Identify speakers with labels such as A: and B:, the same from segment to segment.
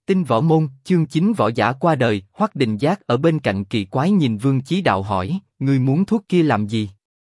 A: Tinh võ môn, chương 9 võ giả qua đời. Hoắc Đình Giác ở bên cạnh kỳ quái nhìn Vương Chí Đạo hỏi, ngươi muốn thuốc kia làm gì?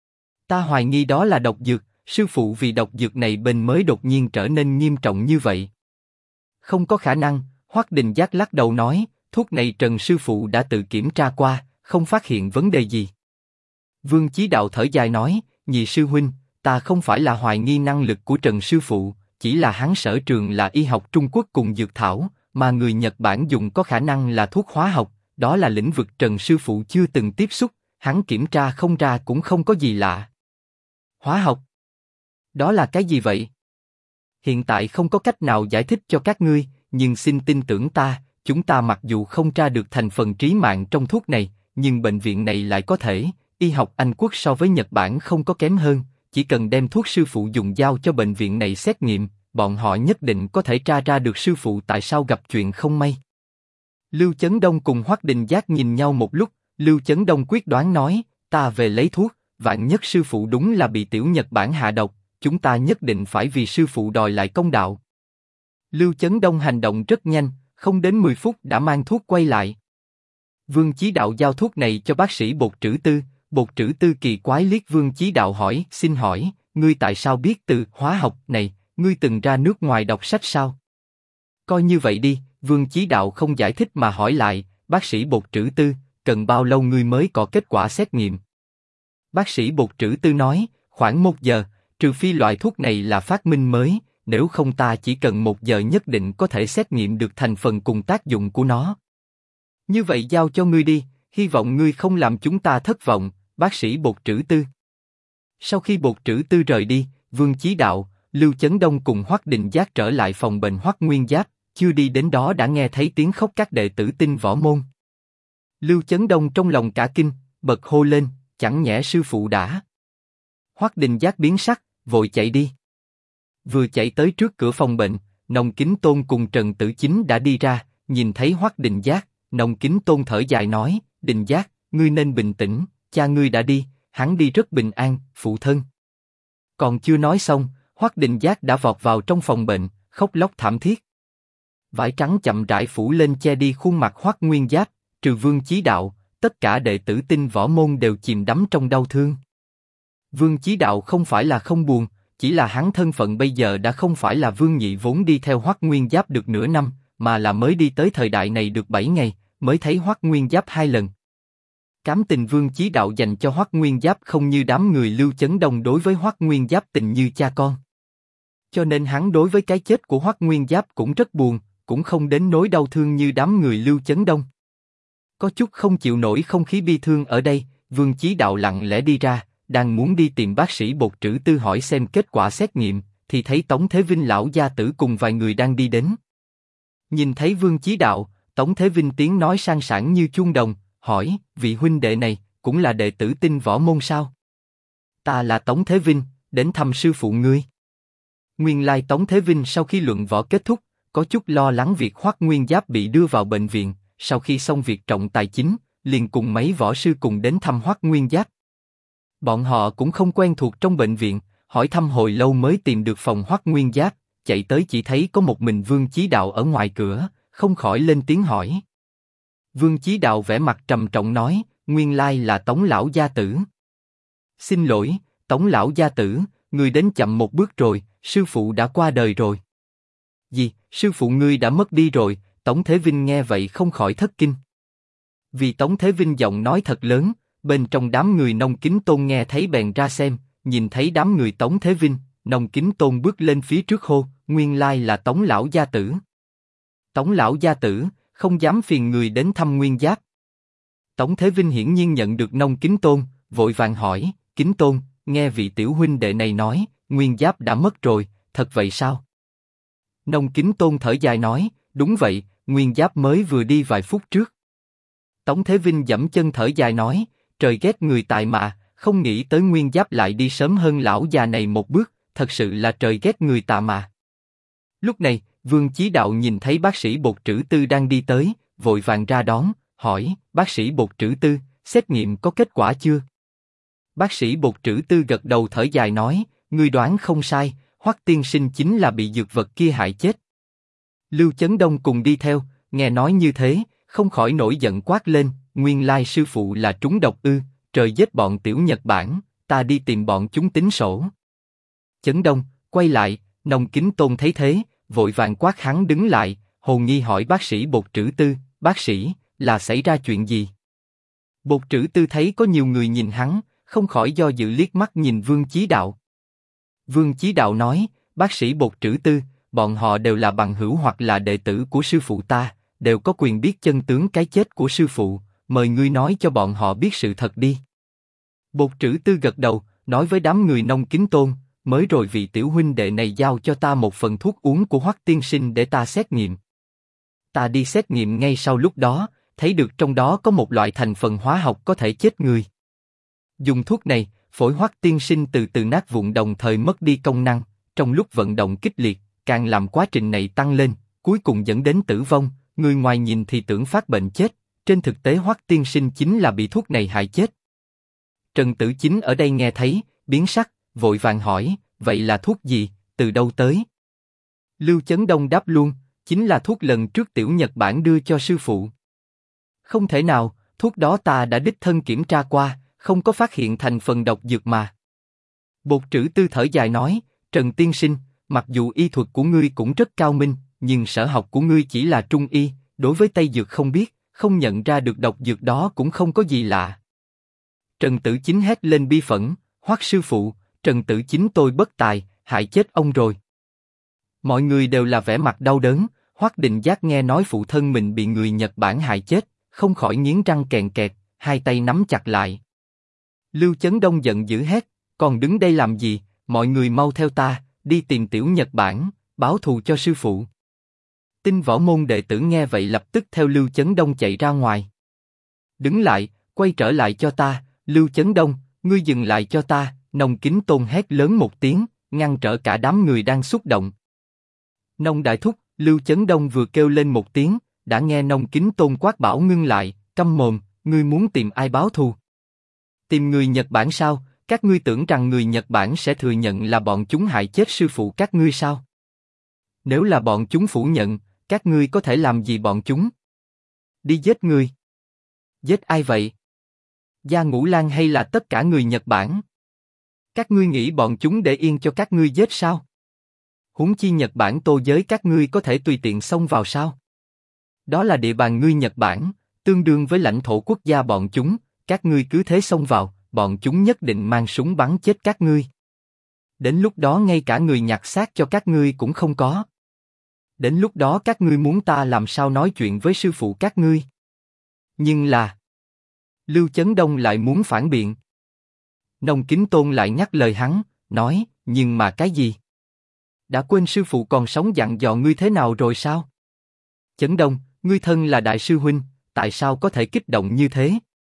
A: Ta hoài nghi đó là độc dược, sư phụ vì độc dược này bệnh mới đột nhiên trở nên nghiêm trọng như vậy. Không có khả năng, Hoắc Đình Giác lắc đầu nói, thuốc này Trần sư phụ đã tự kiểm tra qua, không phát hiện vấn đề gì. Vương Chí Đạo thở dài nói, nhị sư huynh, ta không phải là hoài nghi năng lực của Trần sư phụ, chỉ là hắn sở trường là y học Trung Quốc cùng dược thảo, mà người Nhật Bản dùng có khả năng là thuốc hóa học, đó là lĩnh vực Trần sư phụ chưa từng tiếp xúc, hắn kiểm tra không ra cũng không có gì lạ. Hóa học? Đó là cái gì vậy? Hiện tại không có cách nào giải thích cho các ngươi, nhưng xin tin tưởng ta, chúng ta mặc dù không tra được thành phần trí mạng trong thuốc này, nhưng bệnh viện này lại có thể, y học Anh Quốc so với Nhật Bản không có kém hơn, chỉ cần đem thuốc sư phụ dùng giao cho bệnh viện này xét nghiệm, bọn họ nhất định có thể tra ra được sư phụ tại sao gặp chuyện không may. Lưu Chấn Đông cùng Hoắc Đình Giác nhìn nhau một lúc, Lưu Chấn Đông quyết đoán nói, ta về lấy thuốc, vạn nhất sư phụ đúng là bị tiểu Nhật Bản hạ độc, chúng ta nhất định phải vì sư phụ đòi lại công đạo. Lưu Chấn Đông hành động rất nhanh, không đến 10 phút đã mang thuốc quay lại. Vương Chí Đạo giao thuốc này cho bác sĩ Bột Trữ Tư, Bột Trữ Tư kỳ quái liếc Vương Chí Đạo hỏi, xin hỏi, ngươi tại sao biết từ hóa học này, ngươi từng ra nước ngoài đọc sách sao? Coi như vậy đi, Vương Chí Đạo không giải thích mà hỏi lại, bác sĩ Bột Trữ Tư, cần bao lâu ngươi mới có kết quả xét nghiệm? Bác sĩ Bột Trữ Tư nói, khoảng 1 giờ, trừ phi loại thuốc này là phát minh mới, nếu không ta chỉ cần 1 giờ nhất định có thể xét nghiệm được thành phần cùng tác dụng của nó. Như vậy giao cho ngươi đi, hy vọng ngươi không làm chúng ta thất vọng, bác sĩ Bột Trữ Tư. Sau khi Bột Trữ Tư rời đi, Vương Chí Đạo, Lưu Chấn Đông cùng Hoắc Đình Giác trở lại phòng bệnh Hoắc Nguyên Giáp, chưa đi đến đó đã nghe thấy tiếng khóc các đệ tử Tinh võ môn. Lưu Chấn Đông trong lòng cả kinh, bật hô lên, chẳng nhẽ sư phụ đã. Hoắc Đình Giác biến sắc, vội chạy đi. Vừa chạy tới trước cửa phòng bệnh, Nông Kính Tôn cùng Trần Tử Chính đã đi ra, nhìn thấy Hoắc Đình Giác, Nông Kính Tôn thở dài nói, Đình Giác, ngươi nên bình tĩnh, cha ngươi đã đi, hắn đi rất bình an, phụ thân. Còn chưa nói xong, Hoắc Đình Giác đã vọt vào trong phòng bệnh, khóc lóc thảm thiết. Vải trắng chậm rãi phủ lên che đi khuôn mặt Hoắc Nguyên Giáp, trừ Vương Chí Đạo, tất cả đệ tử Tinh võ môn đều chìm đắm trong đau thương. Vương Chí Đạo không phải là không buồn, chỉ là hắn thân phận bây giờ đã không phải là Vương Nhị vốn đi theo Hoắc Nguyên Giáp được nửa năm, mà là mới đi tới thời đại này được 7 ngày, mới thấy Hoắc Nguyên Giáp 2 lần. Cảm tình Vương Chí Đạo dành cho Hoắc Nguyên Giáp không như đám người Lưu Chấn Đông đối với Hoắc Nguyên Giáp tình như cha con. Cho nên hắn đối với cái chết của Hoắc Nguyên Giáp cũng rất buồn, cũng không đến nỗi đau thương như đám người Lưu Chấn Đông. Có chút không chịu nổi không khí bi thương ở đây, Vương Chí Đạo lặng lẽ đi ra, đang muốn đi tìm bác sĩ Bột Trữ Tư hỏi xem kết quả xét nghiệm, thì thấy Tống Thế Vinh lão gia tử cùng vài người đang đi đến. Nhìn thấy Vương Chí Đạo, Tống Thế Vinh tiếng nói sang sảng như chuông đồng, hỏi, vị huynh đệ này cũng là đệ tử Tinh võ môn sao? Ta là Tống Thế Vinh, đến thăm sư phụ ngươi. Nguyên lai Tống Thế Vinh sau khi luận võ kết thúc, có chút lo lắng việc Hoắc Nguyên Giáp bị đưa vào bệnh viện, sau khi xong việc trọng tài chính, liền cùng mấy võ sư cùng đến thăm Hoắc Nguyên Giáp. Bọn họ cũng không quen thuộc trong bệnh viện, hỏi thăm hồi lâu mới tìm được phòng Hoắc Nguyên Giáp, chạy tới chỉ thấy có một mình Vương Chí Đạo ở ngoài cửa, không khỏi lên tiếng hỏi. Vương Chí Đạo vẻ mặt trầm trọng nói, nguyên lai là Tống lão gia tử. Xin lỗi, Tống lão gia tử, ngươi đến chậm một bước rồi, sư phụ đã qua đời rồi. Gì, sư phụ ngươi đã mất đi rồi? Tống Thế Vinh nghe vậy không khỏi thất kinh. Vì Tống Thế Vinh giọng nói thật lớn, bên trong đám người Nông Kính Tôn nghe thấy bèn ra xem, nhìn thấy đám người Tống Thế Vinh, Nông Kính Tôn bước lên phía trước hô, nguyên lai là Tống lão gia tử. Tống lão gia tử, không dám phiền người đến thăm Nguyên Giáp. Tống Thế Vinh hiển nhiên nhận được Nông Kính Tôn, vội vàng hỏi, Kính Tôn, nghe vị tiểu huynh đệ này nói, Nguyên Giáp đã mất rồi, thật vậy sao? Nông Kính Tôn thở dài nói, đúng vậy, Nguyên Giáp mới vừa đi vài phút trước. Tống Thế Vinh giẫm chân thở dài nói, trời ghét người tài mà, không nghĩ tới Nguyên Giáp lại đi sớm hơn lão già này một bước, thật sự là trời ghét người tà mà. Lúc này, Vương Chí Đạo nhìn thấy bác sĩ Bột Trữ Tư đang đi tới, vội vàng ra đón, hỏi, bác sĩ Bột Trữ Tư, xét nghiệm có kết quả chưa? Bác sĩ Bột Trữ Tư gật đầu thở dài nói, ngươi đoán không sai, Hoắc tiên sinh chính là bị dược vật kia hại chết. Lưu Chấn Đông cùng đi theo, nghe nói như thế, không khỏi nổi giận quát lên, nguyên lai sư phụ là trúng độc ư, trời giết bọn tiểu Nhật Bản, ta đi tìm bọn chúng tính sổ. Chấn Đông, quay lại, Nông Kính Tôn thấy thế, vội vàng quát hắn đứng lại, hồ nghi hỏi bác sĩ Bột Trữ Tư, bác sĩ, là xảy ra chuyện gì? Bột Trữ Tư thấy có nhiều người nhìn hắn, không khỏi do dự liếc mắt nhìn Vương Chí Đạo. Vương Chí Đạo nói, bác sĩ Bột Trữ Tư, bọn họ đều là bằng hữu hoặc là đệ tử của sư phụ ta, đều có quyền biết chân tướng cái chết của sư phụ, mời ngươi nói cho bọn họ biết sự thật đi. Bột Trữ Tư gật đầu, nói với đám người Nông Kính Tôn, mới rồi vị tiểu huynh đệ này giao cho ta một phần thuốc uống của Hoắc tiên sinh để ta xét nghiệm. Ta đi xét nghiệm ngay sau lúc đó, thấy được trong đó có một loại thành phần hóa học có thể chết người. Dùng thuốc này, phổi Hoắc tiên sinh từ từ nát vụn đồng thời mất đi công năng, trong lúc vận động kịch liệt, càng làm quá trình này tăng lên, cuối cùng dẫn đến tử vong. Người ngoài nhìn thì tưởng phát bệnh chết, trên thực tế Hoắc tiên sinh chính là bị thuốc này hại chết. Trần Tử Chính ở đây nghe thấy, biến sắc, vội vàng hỏi, vậy là thuốc gì, từ đâu tới? Lưu Chấn Đông đáp luôn, chính là thuốc lần trước tiểu Nhật Bản đưa cho sư phụ. Không thể nào, thuốc đó ta đã đích thân kiểm tra qua, không có phát hiện thành phần độc dược mà. Bột Trữ Tư thở dài nói, Trần tiên sinh, mặc dù y thuật của ngươi cũng rất cao minh, nhưng sở học của ngươi chỉ là trung y, đối với Tây dược không biết, không nhận ra được độc dược đó cũng không có gì lạ. Trần Tử Chính hét lên bi phẫn, Hoắc sư phụ, Trần Tử Chính tôi bất tài, hại chết ông rồi. Mọi người đều là vẻ mặt đau đớn. Hoắc Định Giác nghe nói phụ thân mình bị người Nhật Bản hại chết, không khỏi nghiến răng kèn kẹt, hai tay nắm chặt lại. Lưu Chấn Đông giận dữ hét, còn đứng đây làm gì? Mọi người mau theo ta, đi tìm tiểu Nhật Bản, báo thù cho sư phụ. Tinh Võ Môn đệ tử nghe vậy lập tức theo Lưu Chấn Đông chạy ra ngoài. Đứng lại, quay trở lại cho ta, Lưu Chấn Đông, ngươi dừng lại cho ta. Nông Kính Tôn hét lớn một tiếng, ngăn trở cả đám người đang xúc động. Nông đại thúc, Lưu Chấn Đông vừa kêu lên một tiếng, đã nghe Nông Kính Tôn quát bảo ngưng lại, câm mồm, ngươi muốn tìm ai báo thù? Tìm người Nhật Bản sao? Các ngươi tưởng rằng người Nhật Bản sẽ thừa nhận là bọn chúng hại chết sư phụ các ngươi sao? Nếu là bọn chúng phủ nhận, các ngươi có thể làm gì bọn chúng? Đi giết người. Giết ai vậy? Gia Ngũ Lang hay là tất cả người Nhật Bản? Các ngươi nghĩ bọn chúng để yên cho các ngươi giết sao? Huống chi Nhật Bản Tô giới các ngươi có thể tùy tiện xông vào sao? Đó là địa bàn ngươi Nhật Bản, tương đương với lãnh thổ quốc gia bọn chúng, các ngươi cứ thế xông vào, bọn chúng nhất định mang súng bắn chết các ngươi. Đến lúc đó ngay cả người nhặt xác cho các ngươi cũng không có. Đến lúc đó các ngươi muốn ta làm sao nói chuyện với sư phụ các ngươi? Nhưng là... Lưu Chấn Đông lại muốn phản biện. Nông Kính Tôn lại nhắc lời hắn, nói, nhưng mà cái gì? Đã quên sư phụ còn sống dặn dò ngươi thế nào rồi sao? Chấn Đông, ngươi thân là đại sư huynh, tại sao có thể kích động như thế?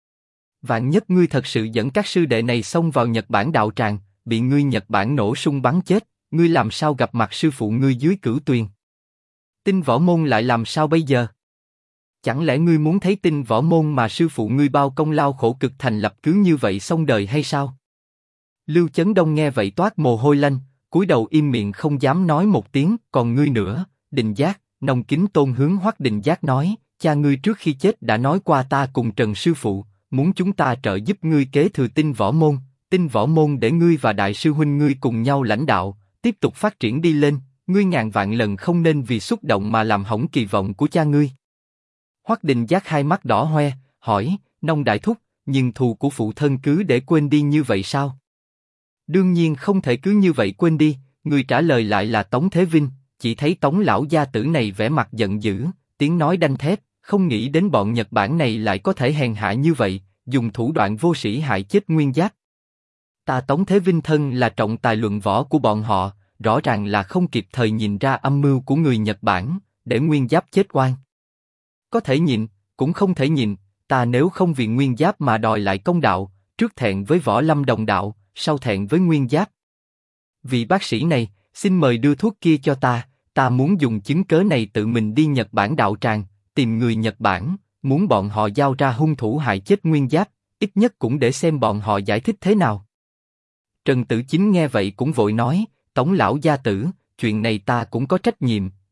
A: Vạn nhất ngươi thật sự dẫn các sư đệ này xông vào Nhật Bản đạo tràng, bị ngươi Nhật Bản nổ súng bắn chết, ngươi làm sao gặp mặt sư phụ ngươi dưới Cửu Tuyền? Tinh Võ Môn lại làm sao bây giờ? Chẳng lẽ ngươi muốn thấy Tinh Võ Môn mà sư phụ ngươi bao công lao khổ cực thành lập cứ như vậy xong đời hay sao? Lưu Chấn Đông nghe vậy toát mồ hôi lạnh, cúi đầu im miệng không dám nói một tiếng. Còn ngươi nữa, Định Giác? Nông Kính Tôn hướng Hoắc Định Giác nói, cha ngươi trước khi chết đã nói qua ta cùng Trần sư phụ, muốn chúng ta trợ giúp ngươi kế thừa Tinh Võ Môn. Tinh Võ Môn để ngươi và đại sư huynh ngươi cùng nhau lãnh đạo, tiếp tục phát triển đi lên. Ngươi ngàn vạn lần không nên vì xúc động mà làm hỏng kỳ vọng của cha ngươi. Hoắc Định Giác hai mắt đỏ hoe, hỏi, Nông đại thúc, nhưng thù của phụ thân cứ để quên đi như vậy sao? Đương nhiên không thể cứ như vậy quên đi. Người trả lời lại là Tống Thế Vinh. Chỉ thấy Tống lão gia tử này vẻ mặt giận dữ, tiếng nói đanh thép, không nghĩ đến bọn Nhật Bản này lại có thể hèn hạ như vậy, dùng thủ đoạn vô sĩ hại chết Nguyên Giáp. Ta Tống Thế Vinh thân là trọng tài luận võ của bọn họ, rõ ràng là không kịp thời nhìn ra âm mưu của người Nhật Bản, để Nguyên Giáp chết oan. Có thể nhìn, cũng không thể nhìn, ta nếu không vì Nguyên Giáp mà đòi lại công đạo, trước thẹn với Võ Lâm đồng đạo, sau thẹn với Nguyên Giáp. Vị bác sĩ này, xin mời đưa thuốc kia cho ta muốn dùng chứng cớ này tự mình đi Nhật Bản đạo tràng, tìm người Nhật Bản, muốn bọn họ giao ra hung thủ hại chết Nguyên Giáp, ít nhất cũng để xem bọn họ giải thích thế nào. Trần Tử Chính nghe vậy cũng vội nói, Tống lão gia tử, chuyện này ta cũng có trách nhiệm,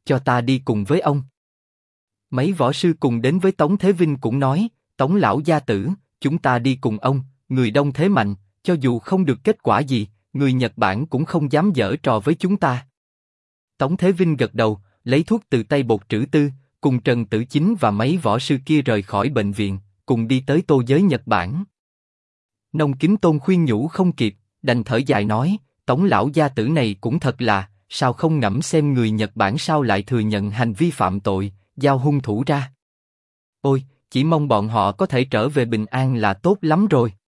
A: cho ta đi cùng với ông. Mấy võ sư cùng đến với Tống Thế Vinh cũng nói, Tống lão gia tử, chúng ta đi cùng ông, người đông thế mạnh, cho dù không được kết quả gì, người Nhật Bản cũng không dám giở trò với chúng ta. Tống Thế Vinh gật đầu, lấy thuốc từ tay Bột Trữ Tư, cùng Trần Tử Chính và mấy võ sư kia rời khỏi bệnh viện, cùng đi tới Tô giới Nhật Bản. Nông Kính Tôn khuyên nhủ không kịp, đành thở dài nói, Tống lão gia tử này cũng thật là, sao không ngẫm xem người Nhật Bản sao lại thừa nhận hành vi phạm tội, giao hung thủ ra. Ôi, chỉ mong bọn họ có thể trở về bình an là tốt lắm rồi.